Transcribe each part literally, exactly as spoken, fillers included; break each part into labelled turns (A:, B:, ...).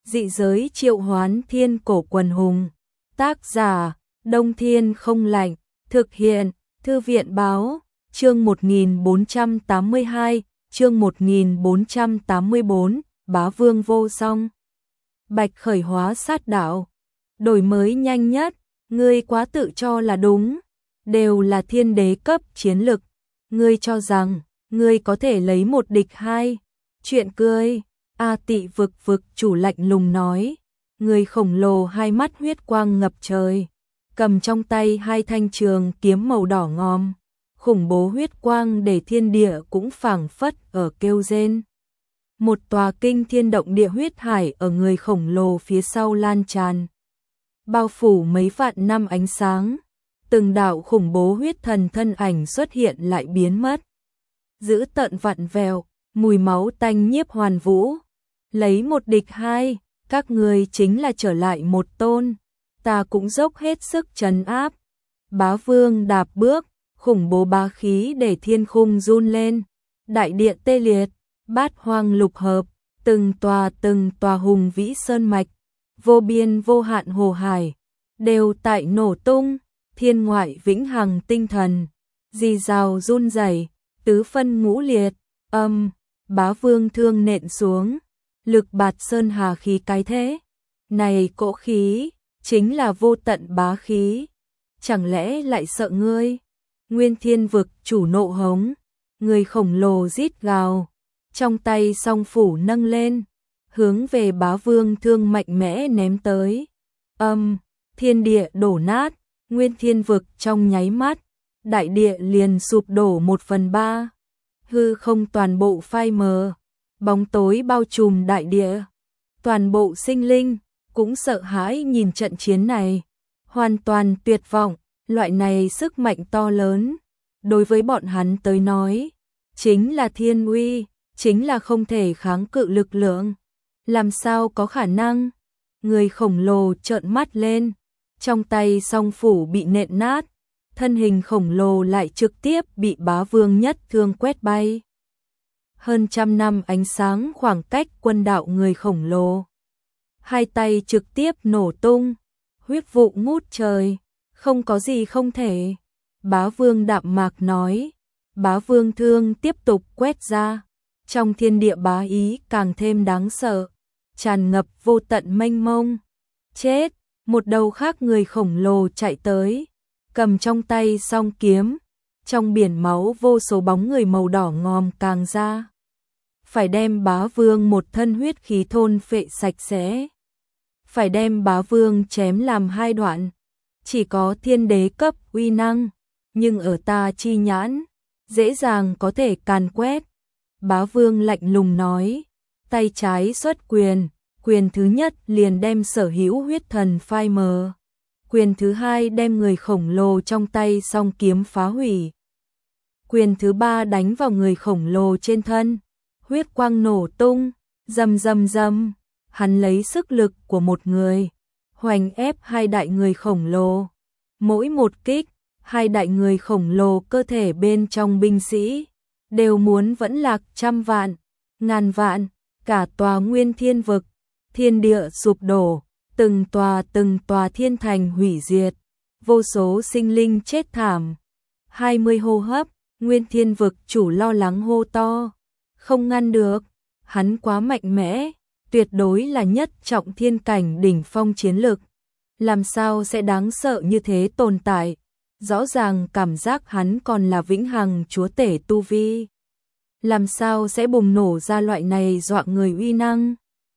A: Dị giới triệu hoán thiên cổ quần hùng. Tác giả, Đông Thiên Không Lạnh. Thực hiện, Thư viện Báo. Chương một nghìn bốn trăm tám mươi hai, chương một nghìn bốn trăm tám mươi bốn, Bá Vương vô song. Bạch Khởi hóa sát đạo. Đổi mới nhanh nhất, ngươi quá tự cho là đúng. Đều là thiên đế cấp chiến lực. Ngươi cho rằng, ngươi có thể lấy một địch hai. Chuyện cười. A Tị vực vực chủ lạnh lùng nói. Người khổng lồ hai mắt huyết quang ngập trời. Cầm trong tay hai thanh trường kiếm màu đỏ ngòm. Khủng bố huyết quang để thiên địa cũng phảng phất ở kêu rên. Một tòa kinh thiên động địa huyết hải ở người khổng lồ phía sau lan tràn. Bao phủ mấy vạn năm ánh sáng. Từng đạo khủng bố huyết thần thân ảnh xuất hiện lại biến mất. Giữ tận vặn vẹo, mùi máu tanh nhiếp hoàn vũ. Lấy một địch hai, các người chính là trở lại một tôn. Ta cũng dốc hết sức trấn áp. Bá Vương đạp bước, khủng bố bá khí để thiên khung run lên. Đại điện tê liệt, bát hoang lục hợp, từng tòa từng tòa hùng vĩ sơn mạch, vô biên vô hạn hồ hải, đều tại nổ tung. Thiên ngoại vĩnh hằng tinh thần, rì rào run rẩy, tứ phân ngũ liệt, âm, Bá Vương thương nện xuống, lực bạt sơn hà khí cái thế. Này cỗ khí, chính là vô tận bá khí, chẳng lẽ lại sợ ngươi? Nguyên Thiên vực chủ nộ hống, người khổng lồ rít gào, trong tay song phủ nâng lên, hướng về Bá Vương thương mạnh mẽ ném tới. Âm, thiên địa đổ nát. Nguyên Thiên vực trong nháy mắt, đại địa liền sụp đổ một phần ba, hư không toàn bộ phai mờ, bóng tối bao trùm đại địa. Toàn bộ sinh linh cũng sợ hãi nhìn trận chiến này, hoàn toàn tuyệt vọng. Loại này sức mạnh to lớn, đối với bọn hắn tới nói, chính là thiên uy, chính là không thể kháng cự lực lượng. Làm sao có khả năng? Người khổng lồ trợn mắt lên. Trong tay song phủ bị nện nát, thân hình khổng lồ lại trực tiếp bị Bá Vương nhất thương quét bay. Hơn trăm năm ánh sáng khoảng cách quân đạo người khổng lồ. Hai tay trực tiếp nổ tung, huyết vụ ngút trời, không có gì không thể. Bá Vương đạm mạc nói, Bá Vương thương tiếp tục quét ra, trong thiên địa bá ý càng thêm đáng sợ, tràn ngập vô tận mênh mông. Chết! Một đầu khác người khổng lồ chạy tới, cầm trong tay song kiếm, trong biển máu vô số bóng người màu đỏ ngòm càng ra. Phải đem Bá Vương một thân huyết khí thôn phệ sạch sẽ. Phải đem Bá Vương chém làm hai đoạn. Chỉ có thiên đế cấp uy năng, nhưng ở ta chi nhãn, dễ dàng có thể càn quét. Bá Vương lạnh lùng nói, tay trái xuất quyền. Quyền thứ nhất liền đem sở hữu huyết thần phai mờ. Quyền thứ hai đem người khổng lồ trong tay song kiếm phá hủy. Quyền thứ ba đánh vào người khổng lồ trên thân. Huyết quang nổ tung, rầm rầm rầm. Hắn lấy sức lực của một người, hoành ép hai đại người khổng lồ. Mỗi một kích, hai đại người khổng lồ cơ thể bên trong binh sĩ, đều muốn vẫn lạc trăm vạn, ngàn vạn, cả tòa Nguyên Thiên vực. Thiên địa sụp đổ, từng tòa từng tòa thiên thành hủy diệt, vô số sinh linh chết thảm. Hai mươi hô hấp, Nguyên Thiên vực chủ lo lắng hô to, không ngăn được, hắn quá mạnh mẽ, tuyệt đối là nhất trọng thiên cảnh đỉnh phong chiến lực. Làm sao sẽ đáng sợ như thế tồn tại? Rõ ràng cảm giác hắn còn là vĩnh hằng chúa tể tu vi. Làm sao sẽ bùng nổ ra loại này dọa người uy năng?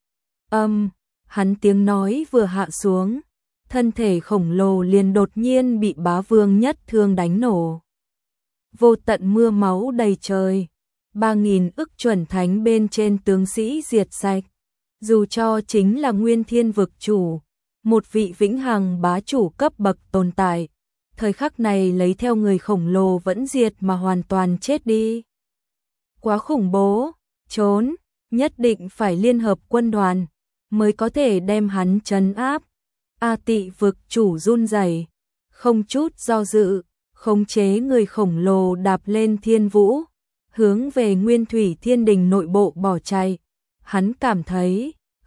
A: Âm, um, hắn tiếng nói vừa hạ xuống, thân thể khổng lồ liền đột nhiên bị Bá Vương nhất thương đánh nổ. Vô tận mưa máu đầy trời, ba nghìn ức chuẩn thánh bên trên tướng sĩ diệt sạch. Dù cho chính là Nguyên Thiên vực chủ, một vị vĩnh hằng bá chủ cấp bậc tồn tại, thời khắc này lấy theo người khổng lồ vẫn diệt mà hoàn toàn chết đi. Quá khủng bố, trốn, nhất định phải liên hợp quân đoàn mới có thể đem hắn trấn áp. A Tị vực chủ run rẩy, không chút do dự, khống chế người khổng lồ đạp lên thiên vũ, hướng về Nguyên Thủy Thiên Đình nội bộ bỏ chạy. Hắn cảm thấy,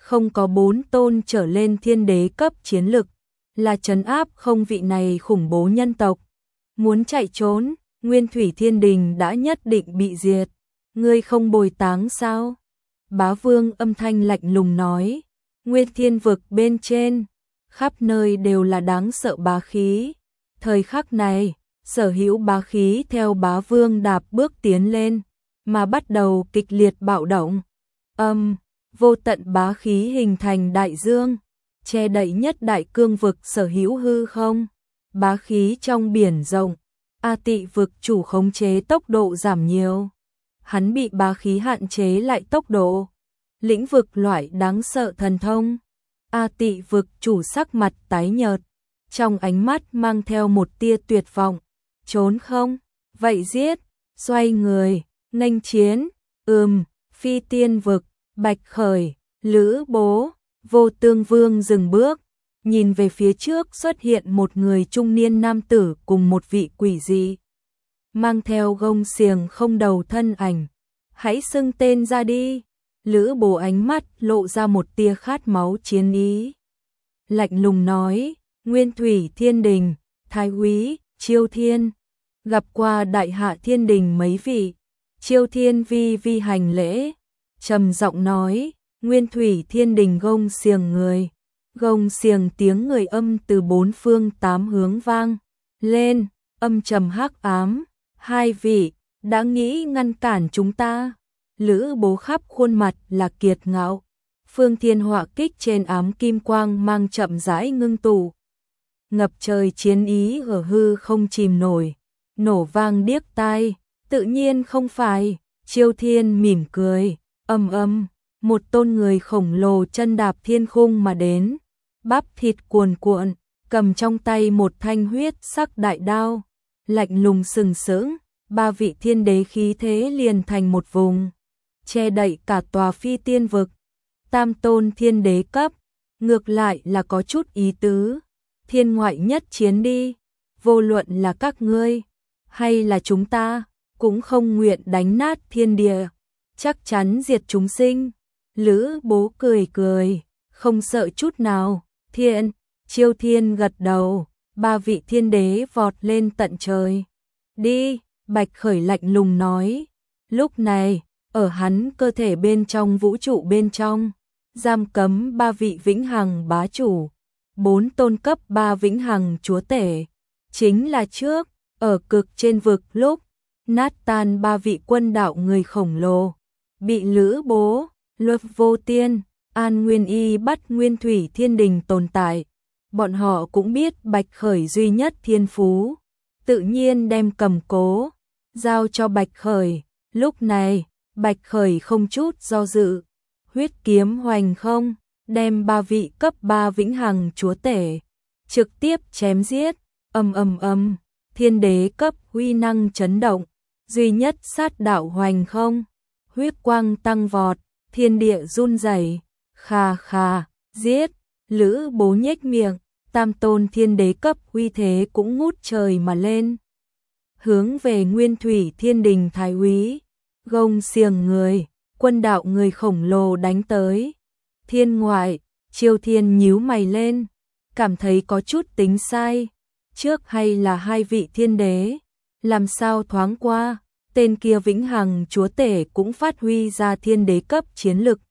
A: không có bốn tôn trở lên thiên đế cấp chiến lực, là trấn áp không vị này khủng bố nhân tộc. Muốn chạy trốn, Nguyên Thủy Thiên Đình đã nhất định bị diệt. Ngươi không bồi táng sao? Bá Vương âm thanh lạnh lùng nói. Nguyên Thiên vực bên trên, khắp nơi đều là đáng sợ bá khí. Thời khắc này, sở hữu bá khí theo Bá Vương đạp bước tiến lên, mà bắt đầu kịch liệt bạo động. Âm, vô tận bá khí hình thành đại dương, che đậy nhất đại cương vực sở hữu hư không. Bá khí trong biển rộng, A Tị vực chủ khống chế tốc độ giảm nhiều. Hắn bị bá khí hạn chế lại tốc độ. Lĩnh vực loại đáng sợ thần thông. A Tị vực chủ sắc mặt tái nhợt, trong ánh mắt mang theo một tia tuyệt vọng. Trốn không? Vậy giết, xoay người, nghênh chiến. Ừm, Phi Tiên vực, Bạch Khởi, Lữ Bố, Vô Tương Vương dừng bước, nhìn về phía trước xuất hiện một người trung niên nam tử cùng một vị quỷ dị, mang theo gông xiềng không đầu thân ảnh. Hãy xưng tên ra đi. Lữ Bố ánh mắt lộ ra một tia khát máu chiến ý. Lạnh lùng nói, Nguyên Thủy Thiên Đình, Thái úy, Chiêu Thiên. Gặp qua đại hạ thiên đình mấy vị. Chiêu Thiên vi vi hành lễ, trầm giọng nói, Nguyên Thủy Thiên Đình gông xiềng người. Gông xiềng tiếng người âm từ bốn phương tám hướng vang lên, âm trầm hắc ám. Hai vị, đã nghĩ ngăn cản chúng ta. Lữ Bố khắp khuôn mặt là kiệt ngạo. Phương thiên họa kích trên ám kim quang mang chậm rãi ngưng tụ. Ngập trời chiến ý ở hư không chìm nổi, nổ vang điếc tai. Tự nhiên không phải. Chiêu Thiên mỉm cười, âm âm, một tôn người khổng lồ chân đạp thiên khung mà đến, bắp thịt cuồn cuộn, cầm trong tay một thanh huyết sắc đại đao, lạnh lùng sừng sững. Ba vị thiên đế khí thế liền thành một vùng, che đậy cả tòa Phi Tiên vực. Tam tôn thiên đế cấp, ngược lại là có chút ý tứ. Thiên ngoại nhất chiến đi, vô luận là các ngươi hay là chúng ta, cũng không nguyện đánh nát thiên địa, chắc chắn diệt chúng sinh. Lữ Bố cười cười, không sợ chút nào. Thiên, Chiêu Thiên gật đầu, ba vị thiên đế vọt lên tận trời. Đi, Bạch Khởi lạnh lùng nói. Lúc này, ở hắn cơ thể bên trong vũ trụ bên trong, giam cấm ba vị vĩnh hằng bá chủ, bốn tôn cấp ba vĩnh hằng chúa tể. Chính là trước, ở cực trên vực lúc, nát tan ba vị quân đạo người khổng lồ, bị Lữ Bố, Luật Vô Tiên, An Nguyên Y bắt Nguyên Thủy Thiên Đình tồn tại. Bọn họ cũng biết Bạch Khởi duy nhất thiên phú, tự nhiên đem cầm cố, giao cho Bạch Khởi. Lúc này, Bạch Khởi không chút do dự, huyết kiếm hoành không, đem ba vị cấp ba vĩnh hằng chúa tể trực tiếp chém giết. Ầm ầm ầm, thiên đế cấp uy năng chấn động, duy nhất sát đạo hoành không, huyết quang tăng vọt, thiên địa run rẩy. Khà khà, giết. Lữ Bố nhếch miệng, tam tôn thiên đế cấp uy thế cũng ngút trời mà lên, hướng về Nguyên Thủy Thiên Đình thái úy, gông xiềng người, quân đạo người khổng lồ đánh tới. Thiên ngoại, Chiêu Thiên nhíu mày lên, cảm thấy có chút tính sai. Trước hay là hai vị thiên đế, làm sao thoáng qua, tên kia vĩnh hằng chúa tể cũng phát huy ra thiên đế cấp chiến lực.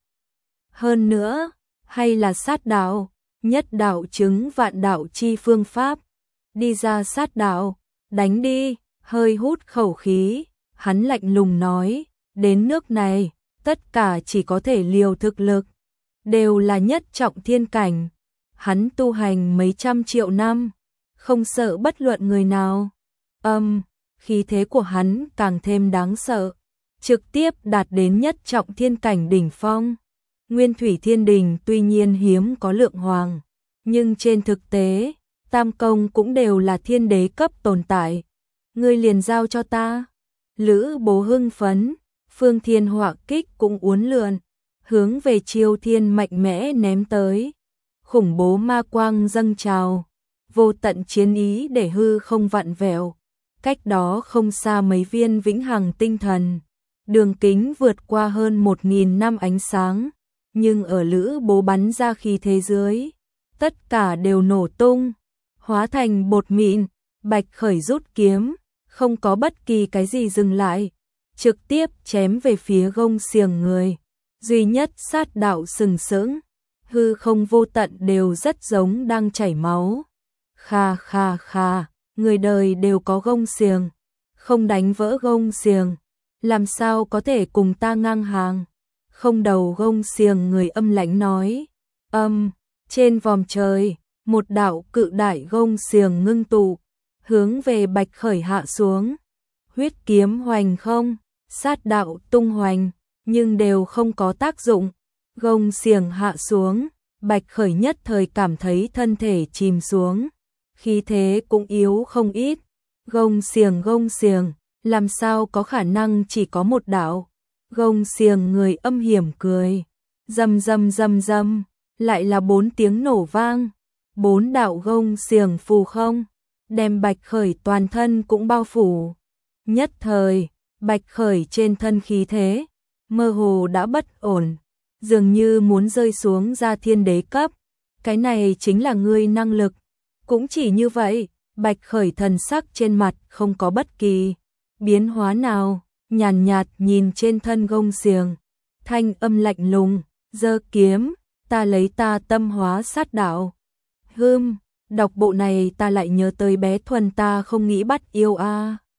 A: Hơn nữa, hay là sát đạo, nhất đạo chứng vạn đạo chi phương pháp. Đi ra sát đạo, đánh đi. Hơi hút khẩu khí, hắn lạnh lùng nói, đến nước này, tất cả chỉ có thể liều thực lực, đều là nhất trọng thiên cảnh. Hắn tu hành mấy trăm triệu năm, không sợ bất luận người nào. Âm, khí thế của hắn càng thêm đáng sợ, trực tiếp đạt đến nhất trọng thiên cảnh đỉnh phong. Nguyên Thủy Thiên Đình tuy nhiên hiếm có lượng hoàng, nhưng trên thực tế, tam công cũng đều là thiên đế cấp tồn tại. Ngươi liền giao cho ta. Lữ Bố hưng phấn, phương thiên họa kích cũng uốn lượn, hướng về Chiêu Thiên mạnh mẽ ném tới. Khủng bố ma quang dâng trào, vô tận chiến ý để hư không vặn vẹo. Cách đó không xa mấy viên vĩnh hằng tinh thần, đường kính vượt qua hơn một nghìn năm ánh sáng, nhưng ở Lữ Bố bắn ra khí thế dưới, tất cả đều nổ tung, hóa thành bột mịn. Bạch Khởi rút kiếm, không có bất kỳ cái gì dừng lại, trực tiếp chém về phía gông xiềng người. Duy nhất sát đạo sừng sững, hư không vô tận đều rất giống đang chảy máu. Kha kha kha, người đời đều có gông xiềng, không đánh vỡ gông xiềng, làm sao có thể cùng ta ngang hàng. Không đầu gông xiềng người âm lãnh nói. Âm, trên vòm trời, một đạo cự đại gông xiềng ngưng tụ, hướng về Bạch Khởi hạ xuống. Huyết kiếm hoành không, sát đạo tung hoành, nhưng đều không có tác dụng. Gông xiềng hạ xuống, Bạch Khởi nhất thời cảm thấy thân thể chìm xuống, khí thế cũng yếu không ít. Gông xiềng gông xiềng, làm sao có khả năng chỉ có một đạo. Gông xiềng người âm hiểm cười, rầm rầm rầm rầm, lại là bốn tiếng nổ vang. Bốn đạo gông xiềng phù không, đem Bạch Khởi toàn thân cũng bao phủ. Nhất thời, Bạch Khởi trên thân khí thế, mơ hồ đã bất ổn, dường như muốn rơi xuống ra thiên đế cấp. Cái này chính là ngươi năng lực. Cũng chỉ như vậy, Bạch Khởi thần sắc trên mặt không có bất kỳ biến hóa nào, nhàn nhạt, nhạt nhìn trên thân gông xiềng, thanh âm lạnh lùng, giơ kiếm, ta lấy ta tâm hóa sát đạo. Hừm, đọc bộ này ta lại nhớ tới bé Thuần ta không nghĩ bắt yêu a. À.